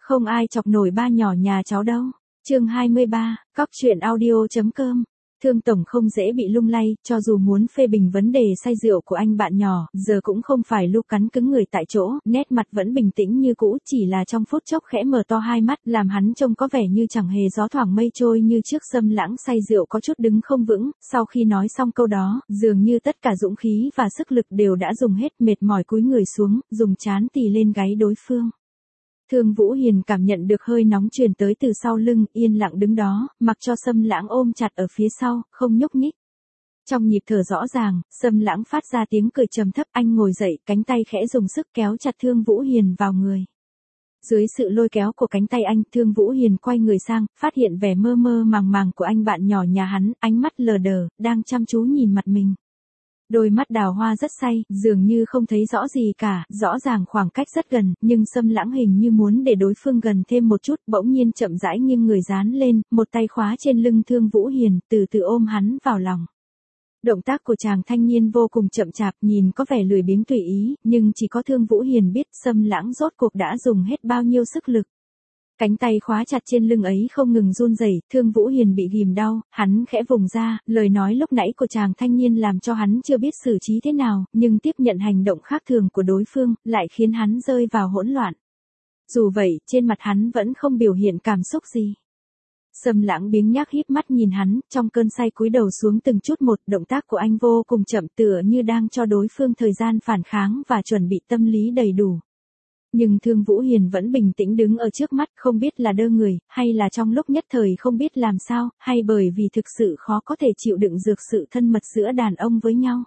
Không ai chọc nổi ba nhỏ nhà cháu đâu. Chương 23, cóc.audio.com. Thương tổng không dễ bị lung lay, cho dù muốn phê bình vấn đề say rượu của anh bạn nhỏ, giờ cũng không phải lúc cắn cứng người tại chỗ, nét mặt vẫn bình tĩnh như cũ, chỉ là trong phút chốc khẽ mở to hai mắt, làm hắn trông có vẻ như chẳng hề gió thoảng mây trôi như trước. Sâm Lãng say rượu có chút đứng không vững, sau khi nói xong câu đó, dường như tất cả dũng khí và sức lực đều đã dùng hết, mệt mỏi cúi người xuống, dùng trán tì lên gáy đối phương. Thương Vũ Hiền cảm nhận được hơi nóng truyền tới từ sau lưng, yên lặng đứng đó, mặc cho Sâm Lãng ôm chặt ở phía sau, không nhúc nhích. Trong nhịp thở rõ ràng, Sâm Lãng phát ra tiếng cười trầm thấp, anh ngồi dậy, cánh tay khẽ dùng sức kéo chặt Thương Vũ Hiền vào người. Dưới sự lôi kéo của cánh tay anh, Thương Vũ Hiền quay người sang, phát hiện vẻ mơ mơ màng màng của anh bạn nhỏ nhà hắn, ánh mắt lờ đờ, đang chăm chú nhìn mặt mình. Đôi mắt đào hoa rất say, dường như không thấy rõ gì cả, rõ ràng khoảng cách rất gần, nhưng Sâm Lãng hình như muốn để đối phương gần thêm một chút, bỗng nhiên chậm rãi nghiêng người dán lên, một tay khóa trên lưng Thương Vũ Hiền, từ từ ôm hắn vào lòng. Động tác của chàng thanh niên vô cùng chậm chạp, nhìn có vẻ lười biếng tùy ý, nhưng chỉ có Thương Vũ Hiền biết Sâm Lãng rốt cuộc đã dùng hết bao nhiêu sức lực. Cánh tay khóa chặt trên lưng ấy không ngừng run rẩy, Thương Vũ Hiền bị ghìm đau, hắn khẽ vùng ra, lời nói lúc nãy của chàng thanh niên làm cho hắn chưa biết xử trí thế nào, nhưng tiếp nhận hành động khác thường của đối phương, lại khiến hắn rơi vào hỗn loạn. Dù vậy, trên mặt hắn vẫn không biểu hiện cảm xúc gì. Sâm Lãng biếng nhác híp mắt nhìn hắn, trong cơn say cúi đầu xuống từng chút một, động tác của anh vô cùng chậm, tựa như đang cho đối phương thời gian phản kháng và chuẩn bị tâm lý đầy đủ. Nhưng Thương Vũ Hiền vẫn bình tĩnh đứng ở trước mắt, không biết là đơ người, hay là trong lúc nhất thời không biết làm sao, hay bởi vì thực sự khó có thể chịu đựng được sự thân mật giữa đàn ông với nhau.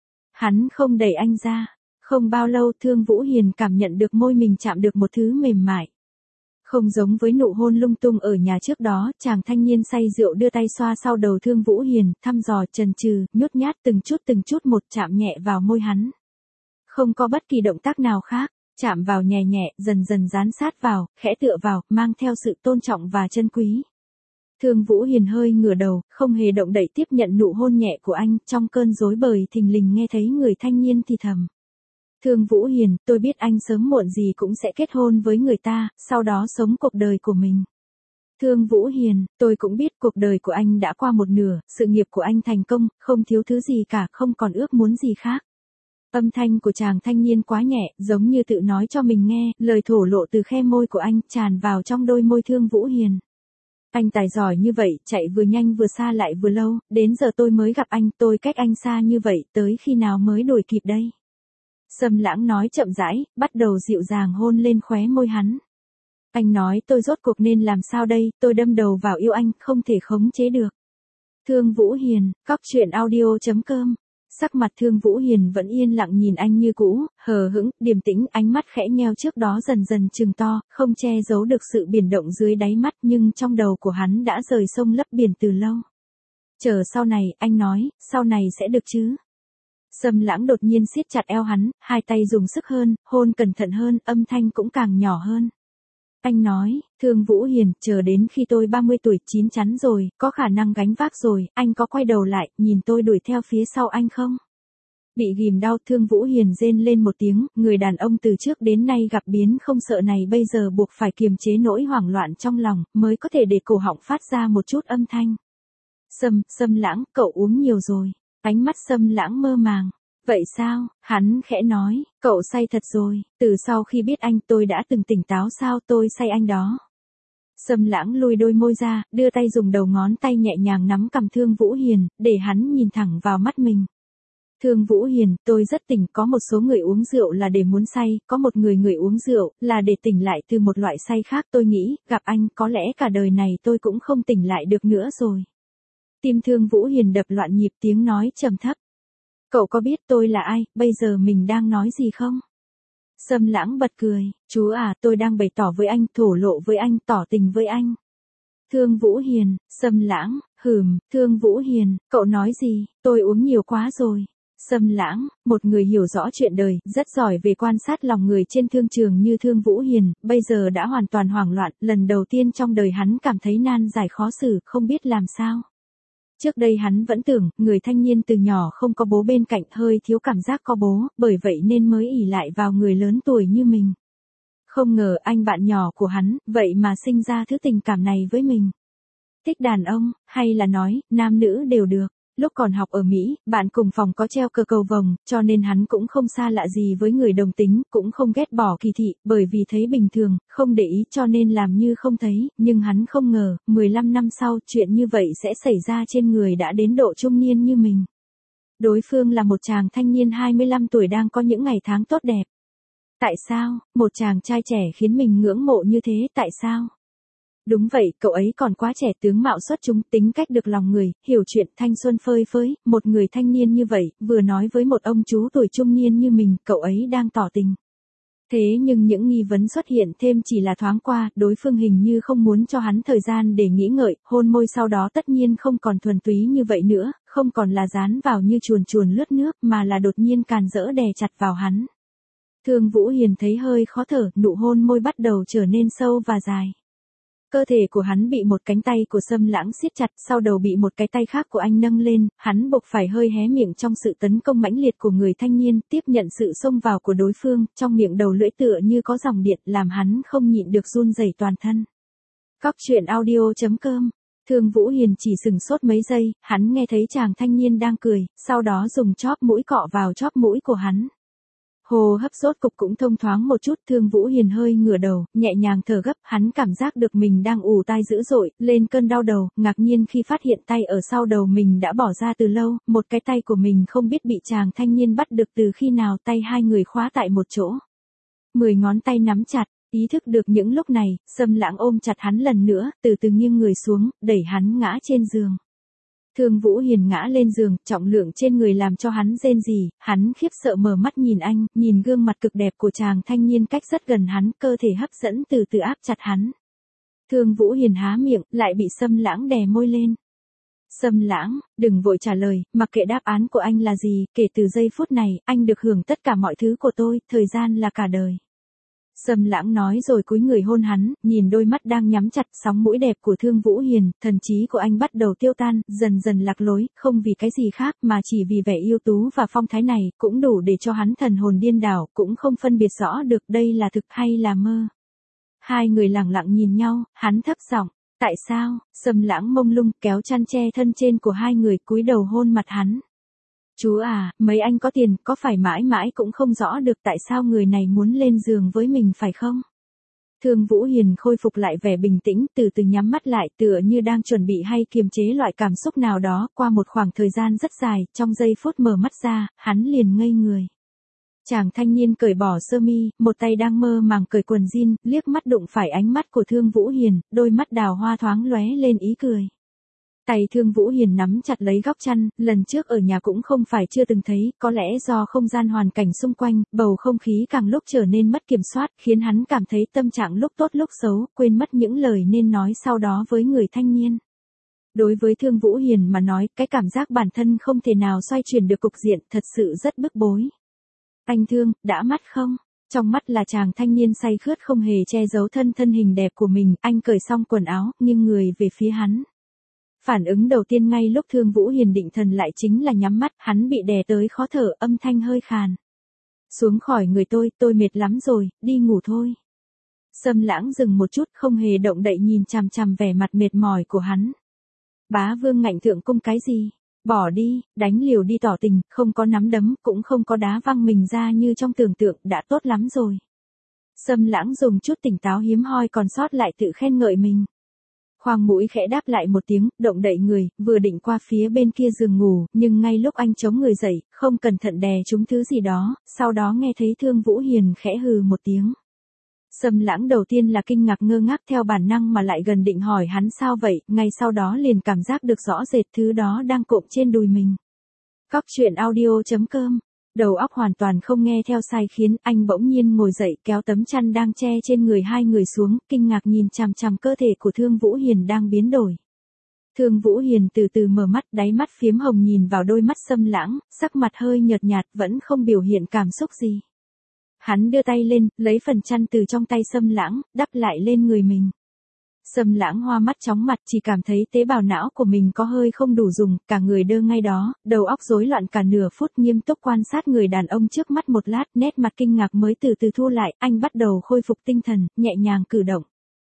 Hắn không đẩy anh ra. Không bao lâu Thương Vũ Hiền cảm nhận được môi mình chạm được một thứ mềm mại. Không giống với nụ hôn lung tung ở nhà trước đó, chàng thanh niên say rượu đưa tay xoa sau đầu Thương Vũ Hiền, thăm dò, chần chừ, nhút nhát từng chút một chạm nhẹ vào môi hắn. Không có bất kỳ động tác nào khác. Chạm vào nhẹ nhẹ, dần dần dán sát vào, khẽ tựa vào, mang theo sự tôn trọng và trân quý. Thương Vũ Hiền hơi ngửa đầu, không hề động đậy tiếp nhận nụ hôn nhẹ của anh, trong cơn rối bời thình lình nghe thấy người thanh niên thì thầm. Thương Vũ Hiền, tôi biết anh sớm muộn gì cũng sẽ kết hôn với người ta, sau đó sống cuộc đời của mình. Thương Vũ Hiền, tôi cũng biết cuộc đời của anh đã qua một nửa, sự nghiệp của anh thành công, không thiếu thứ gì cả, không còn ước muốn gì khác. Âm thanh của chàng thanh niên quá nhẹ, giống như tự nói cho mình nghe, lời thổ lộ từ khe môi của anh tràn vào trong đôi môi Thương Vũ Hiền. Anh tài giỏi như vậy, chạy vừa nhanh vừa xa lại vừa lâu, đến giờ tôi mới gặp anh, tôi cách anh xa như vậy, tới khi nào mới đuổi kịp đây? Sâm Lãng nói chậm rãi, bắt đầu dịu dàng hôn lên khóe môi hắn. Anh nói tôi rốt cuộc nên làm sao đây, tôi đâm đầu vào yêu anh, không thể khống chế được. Thương Vũ Hiền, cóc.audio.com. Sắc mặt Thương Vũ Hiền vẫn yên lặng nhìn anh như cũ, hờ hững, điềm tĩnh, ánh mắt khẽ nheo trước đó dần dần trừng to, không che giấu được sự biển động dưới đáy mắt, nhưng trong đầu của hắn đã rời sông lấp biển từ lâu. Chờ sau này, anh nói, sau này sẽ được chứ? Sâm Lãng đột nhiên siết chặt eo hắn, hai tay dùng sức hơn, hôn cẩn thận hơn, âm thanh cũng càng nhỏ hơn. Anh nói, Thương Vũ Hiền, chờ đến khi tôi 30 tuổi chín chắn rồi, có khả năng gánh vác rồi, anh có quay đầu lại, nhìn tôi đuổi theo phía sau anh không? Bị ghìm đau, Thương Vũ Hiền rên lên một tiếng, người đàn ông từ trước đến nay gặp biến không sợ này bây giờ buộc phải kiềm chế nỗi hoảng loạn trong lòng, mới có thể để cổ họng phát ra một chút âm thanh. Sâm Lãng, cậu uống nhiều rồi. Ánh mắt Sâm Lãng mơ màng. Vậy sao? Hắn khẽ nói, cậu say thật rồi, từ sau khi biết anh tôi đã từng tỉnh táo sao, tôi say anh đó. Sâm Lãng lùi đôi môi ra, đưa tay dùng đầu ngón tay nhẹ nhàng nắm cằm Thương Vũ Hiền, để hắn nhìn thẳng vào mắt mình. Thương Vũ Hiền, tôi rất tỉnh, có một số người uống rượu là để muốn say, có một người uống rượu là để tỉnh lại từ một loại say khác, tôi nghĩ, gặp anh có lẽ cả đời này tôi cũng không tỉnh lại được nữa rồi. Tim Thương Vũ Hiền đập loạn nhịp, tiếng nói trầm thấp. Cậu có biết tôi là ai, bây giờ mình đang nói gì không? Sâm Lãng bật cười, chú à, tôi đang bày tỏ với anh, thổ lộ với anh, tỏ tình với anh. Thương Vũ Hiền, Sâm Lãng, Thương Vũ Hiền, cậu nói gì, tôi uống nhiều quá rồi. Sâm Lãng, một người hiểu rõ chuyện đời, rất giỏi về quan sát lòng người trên thương trường như Thương Vũ Hiền, bây giờ đã hoàn toàn hoảng loạn, lần đầu tiên trong đời hắn cảm thấy nan giải khó xử, không biết làm sao. Trước đây hắn vẫn tưởng, người thanh niên từ nhỏ không có bố bên cạnh hơi thiếu cảm giác có bố, bởi vậy nên mới ỷ lại vào người lớn tuổi như mình. Không ngờ anh bạn nhỏ của hắn, vậy mà sinh ra thứ tình cảm này với mình. Thích đàn ông, hay là nói, nam nữ đều được. Lúc còn học ở Mỹ, bạn cùng phòng có treo cờ cầu vồng, cho nên hắn cũng không xa lạ gì với người đồng tính, cũng không ghét bỏ kỳ thị, bởi vì thấy bình thường, không để ý cho nên làm như không thấy, nhưng hắn không ngờ, 15 năm sau, chuyện như vậy sẽ xảy ra trên người đã đến độ trung niên như mình. Đối phương là một chàng thanh niên 25 tuổi đang có những ngày tháng tốt đẹp. Tại sao, một chàng trai trẻ khiến mình ngưỡng mộ như thế, tại sao? Đúng vậy, cậu ấy còn quá trẻ, tướng mạo xuất chúng, tính cách được lòng người, hiểu chuyện, thanh xuân phơi phới, một người thanh niên như vậy, vừa nói với một ông chú tuổi trung niên như mình, cậu ấy đang tỏ tình. Thế nhưng những nghi vấn xuất hiện thêm chỉ là thoáng qua, đối phương hình như không muốn cho hắn thời gian để nghĩ ngợi, hôn môi sau đó tất nhiên không còn thuần túy như vậy nữa, không còn là dán vào như chuồn chuồn lướt nước, mà là đột nhiên càn rỡ đè chặt vào hắn. Thương Vũ Hiền thấy hơi khó thở, nụ hôn môi bắt đầu trở nên sâu và dài. Cơ thể của hắn bị một cánh tay của Sâm Lãng siết chặt, sau đầu bị một cái tay khác của anh nâng lên, hắn buộc phải hơi hé miệng trong sự tấn công mãnh liệt của người thanh niên, tiếp nhận sự xông vào của đối phương, trong miệng đầu lưỡi tựa như có dòng điện, làm hắn không nhịn được run rẩy toàn thân. Cóc truyện audio.com. Thương Vũ Hiền chỉ sừng sốt mấy giây, hắn nghe thấy chàng thanh niên đang cười, sau đó dùng chóp mũi cọ vào chóp mũi của hắn. Hô hấp rốt cục cũng thông thoáng một chút, Thương Vũ Hiền hơi ngửa đầu, nhẹ nhàng thở gấp, hắn cảm giác được mình đang ù tai dữ dội, lên cơn đau đầu, ngạc nhiên khi phát hiện tay ở sau đầu mình đã bỏ ra từ lâu, một cái tay của mình không biết bị chàng thanh niên bắt được từ khi nào, tay hai người khóa tại một chỗ. 10 ngón tay nắm chặt, ý thức được những lúc này, Sâm Lãng ôm chặt hắn lần nữa, từ từ nghiêng người xuống, đẩy hắn ngã trên giường. Thương Vũ Hiền ngã lên giường, trọng lượng trên người làm cho hắn rên rỉ, hắn khiếp sợ mở mắt nhìn anh, nhìn gương mặt cực đẹp của chàng thanh niên cách rất gần hắn, cơ thể hấp dẫn từ từ áp chặt hắn. Thương Vũ Hiền há miệng, lại bị Sâm Lãng đè môi lên. Sâm Lãng, đừng vội trả lời, mặc kệ đáp án của anh là gì, kể từ giây phút này, anh được hưởng tất cả mọi thứ của tôi, thời gian là cả đời. Sâm Lãng nói rồi cúi người hôn hắn, nhìn đôi mắt đang nhắm chặt, sóng mũi đẹp của Thương Vũ Hiền, thần trí của anh bắt đầu tiêu tan, dần dần lạc lối, không vì cái gì khác mà chỉ vì vẻ yêu tú và phong thái này, cũng đủ để cho hắn thần hồn điên đảo, cũng không phân biệt rõ được đây là thực hay là mơ. Hai người lặng lặng nhìn nhau, hắn thấp giọng, tại sao? Sâm Lãng mông lung kéo chăn che thân trên của hai người, cúi đầu hôn mặt hắn. Chú à, mấy anh có tiền, có phải mãi mãi cũng không rõ được tại sao người này muốn lên giường với mình phải không? Thương Vũ Hiền khôi phục lại vẻ bình tĩnh, từ từ nhắm mắt lại, tựa như đang chuẩn bị hay kiềm chế loại cảm xúc nào đó, qua một khoảng thời gian rất dài, trong giây phút mở mắt ra, hắn liền ngây người. Chàng thanh niên cởi bỏ sơ mi, một tay đang mơ màng cởi quần jean, liếc mắt đụng phải ánh mắt của Thương Vũ Hiền, đôi mắt đào hoa thoáng lóe lên ý cười. Tay Thương Vũ Hiền nắm chặt lấy góc chăn, lần trước ở nhà cũng không phải chưa từng thấy, có lẽ do không gian hoàn cảnh xung quanh, bầu không khí càng lúc trở nên mất kiểm soát, khiến hắn cảm thấy tâm trạng lúc tốt lúc xấu, quên mất những lời nên nói sau đó với người thanh niên. Đối với Thương Vũ Hiền mà nói, cái cảm giác bản thân không thể nào xoay chuyển được cục diện, thật sự rất bức bối. Anh Thương, đã mắt không? Trong mắt là chàng thanh niên say khướt không hề che giấu thân hình đẹp của mình, anh cởi xong quần áo, nghiêng người về phía hắn. Phản ứng đầu tiên ngay lúc Thương Vũ Hiền định thần lại chính là nhắm mắt, hắn bị đè tới khó thở, âm thanh hơi khàn. Xuống khỏi người tôi mệt lắm rồi, đi ngủ thôi. Sâm Lãng dừng một chút, không hề động đậy nhìn chằm chằm vẻ mặt mệt mỏi của hắn. Bá Vương ngạnh thượng cung cái gì? Bỏ đi, đánh liều đi tỏ tình, không có nắm đấm, cũng không có đá văng mình ra như trong tưởng tượng, đã tốt lắm rồi. Sâm Lãng dùng chút tỉnh táo hiếm hoi còn sót lại tự khen ngợi mình. Khoang mũi khẽ đáp lại một tiếng, động đậy người, vừa định qua phía bên kia giường ngủ, nhưng ngay lúc anh chống người dậy, không cẩn thận đè trúng thứ gì đó, sau đó nghe thấy Thương Vũ Hiền khẽ hừ một tiếng. Sâm Lãng đầu tiên là kinh ngạc ngơ ngác theo bản năng mà lại gần định hỏi hắn sao vậy, ngay sau đó liền cảm giác được rõ rệt thứ đó đang cộm trên đùi mình. Cóc truyện audio.com. Đầu óc hoàn toàn không nghe theo sai khiến anh bỗng nhiên ngồi dậy kéo tấm chăn đang che trên người hai người xuống, kinh ngạc nhìn chằm chằm cơ thể của Thương Vũ Hiền đang biến đổi. Thương Vũ Hiền từ từ mở mắt, đáy mắt phiếm hồng nhìn vào đôi mắt Sâm Lãng, sắc mặt hơi nhợt nhạt vẫn không biểu hiện cảm xúc gì. Hắn đưa tay lên, lấy phần chăn từ trong tay Sâm Lãng, đắp lại lên người mình. Sâm Lãng hoa mắt chóng mặt, chỉ cảm thấy tế bào não của mình có hơi không đủ dùng, cả người đơ ngay đó, đầu óc rối loạn cả nửa phút, nghiêm túc quan sát người đàn ông trước mắt một lát, nét mặt kinh ngạc mới từ từ thu lại, anh bắt đầu khôi phục tinh thần, nhẹ nhàng cử động.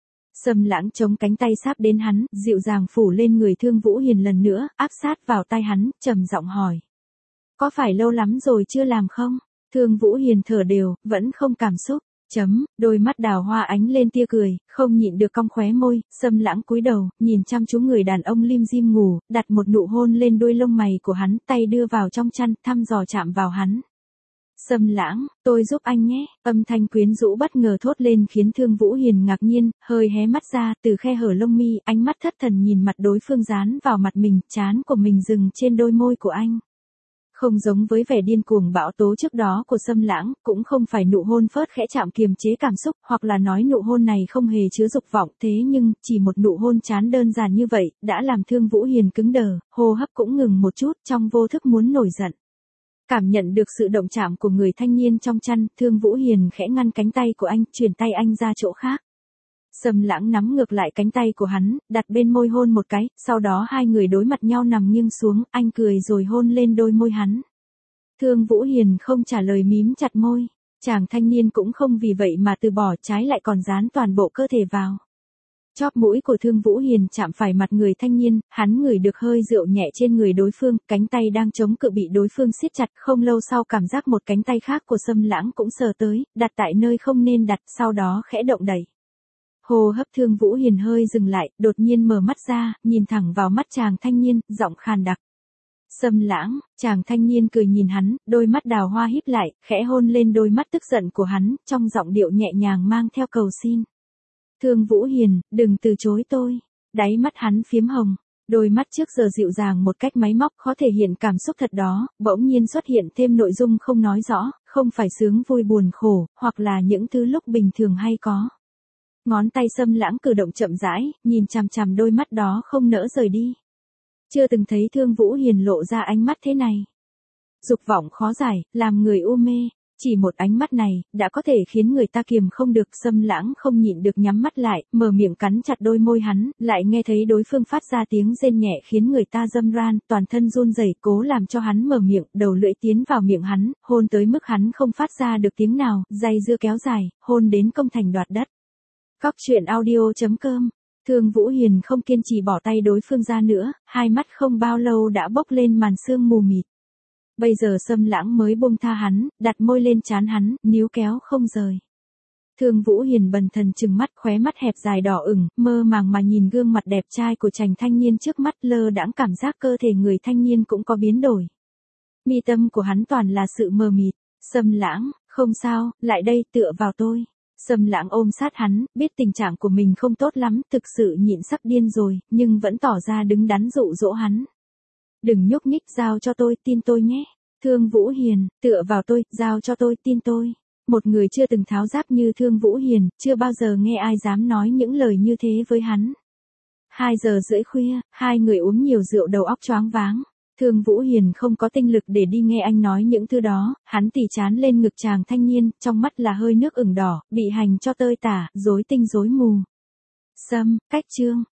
Sâm Lãng chống cánh tay sáp đến hắn, dịu dàng phủ lên người Thương Vũ Hiền lần nữa, áp sát vào tai hắn, trầm giọng hỏi. Có phải lâu lắm rồi chưa làm không? Thương Vũ Hiền thở đều, vẫn không cảm xúc. Đôi mắt đào hoa ánh lên tia cười, không nhịn được cong khóe môi, Sâm Lãng cúi đầu, nhìn chăm chú người đàn ông lim dim ngủ, đặt một nụ hôn lên đuôi lông mày của hắn, tay đưa vào trong chăn, thăm dò chạm vào hắn. Sâm Lãng, tôi giúp anh nhé, âm thanh quyến rũ bất ngờ thốt lên khiến Thương Vũ Hiền ngạc nhiên, hơi hé mắt ra, từ khe hở lông mi, ánh mắt thất thần nhìn mặt đối phương dán vào mặt mình, trán của mình dừng trên đôi môi của anh. Không giống với vẻ điên cuồng bão tố trước đó của Sâm Lãng, cũng không phải nụ hôn phớt khẽ chạm kiềm chế cảm xúc, hoặc là nói nụ hôn này không hề chứa dục vọng, thế nhưng, chỉ một nụ hôn chán đơn giản như vậy, đã làm Thương Vũ Hiền cứng đờ, hô hấp cũng ngừng một chút, trong vô thức muốn nổi giận. Cảm nhận được sự động chạm của người thanh niên trong chăn, Thương Vũ Hiền khẽ ngăn cánh tay của anh, chuyển tay anh ra chỗ khác. Sâm Lãng nắm ngược lại cánh tay của hắn, đặt bên môi hôn một cái, sau đó hai người đối mặt nhau nằm nghiêng xuống, anh cười rồi hôn lên đôi môi hắn. Thương Vũ Hiền không trả lời, mím chặt môi. Chàng thanh niên cũng không vì vậy mà từ bỏ, trái lại còn dán toàn bộ cơ thể vào. Chóp mũi của Thương Vũ Hiền chạm phải mặt người thanh niên, hắn ngửi được hơi rượu nhẹ trên người đối phương, cánh tay đang chống cự bị đối phương siết chặt, không lâu sau cảm giác một cánh tay khác của Sâm Lãng cũng sờ tới, đặt tại nơi không nên đặt, sau đó khẽ động đẩy. Hô hấp Thương Vũ Hiền hơi dừng lại, đột nhiên mở mắt ra, nhìn thẳng vào mắt chàng thanh niên, giọng khàn đặc. Sâm Lãng, chàng thanh niên cười nhìn hắn, đôi mắt đào hoa híp lại, khẽ hôn lên đôi mắt tức giận của hắn, trong giọng điệu nhẹ nhàng mang theo cầu xin. Thương Vũ Hiền, đừng từ chối tôi. Đáy mắt hắn phiếm hồng, đôi mắt trước giờ dịu dàng một cách máy móc khó thể hiện cảm xúc thật đó, bỗng nhiên xuất hiện thêm nội dung không nói rõ, không phải sướng vui buồn khổ, hoặc là những thứ lúc bình thường hay có. Ngón tay Sâm Lãng cử động chậm rãi, nhìn chằm chằm đôi mắt đó không nỡ rời đi. Chưa từng thấy Thương Vũ Hiền lộ ra ánh mắt thế này. Dục vọng khó giải, làm người u mê. Chỉ một ánh mắt này, đã có thể khiến người ta kiềm không được. Sâm Lãng không nhịn được nhắm mắt lại, mở miệng cắn chặt đôi môi hắn, lại nghe thấy đối phương phát ra tiếng rên nhẹ khiến người ta râm ran, toàn thân run rẩy, cố làm cho hắn mở miệng, đầu lưỡi tiến vào miệng hắn, hôn tới mức hắn không phát ra được tiếng nào, dây dưa kéo dài, hôn đến công thành đoạt đất. Cóc truyện audio.com. Thương Vũ Hiền không kiên trì bỏ tay đối phương ra nữa, hai mắt không bao lâu đã bốc lên màn sương mù mịt. Bây giờ Sâm Lãng mới buông tha hắn, đặt môi lên trán hắn, níu kéo không rời. Thương Vũ Hiền bần thần trừng mắt, khóe mắt hẹp dài đỏ ửng, mơ màng mà nhìn gương mặt đẹp trai của chàng thanh niên trước mắt, lơ đãng cảm giác cơ thể người thanh niên cũng có biến đổi. Mi tâm của hắn toàn là sự mờ mịt. Sâm Lãng, không sao, lại đây, tựa vào tôi. Sâm Lãng ôm sát hắn, biết tình trạng của mình không tốt lắm, thực sự nhịn sắp điên rồi, nhưng vẫn tỏ ra đứng đắn dụ dỗ hắn. Đừng nhúc nhích, giao cho tôi, tin tôi nhé. Thương Vũ Hiền, tựa vào tôi, giao cho tôi, tin tôi. Một người chưa từng tháo giáp như Thương Vũ Hiền, chưa bao giờ nghe ai dám nói những lời như thế với hắn. 2 giờ rưỡi khuya, hai người uống nhiều rượu đầu óc choáng váng. Thương Vũ Hiền không có tinh lực để đi nghe anh nói những thứ đó, hắn tỉ trán lên ngực chàng thanh niên, trong mắt là hơi nước ửng đỏ, bị hành cho tơi tả, rối tinh rối mù. Cách chương.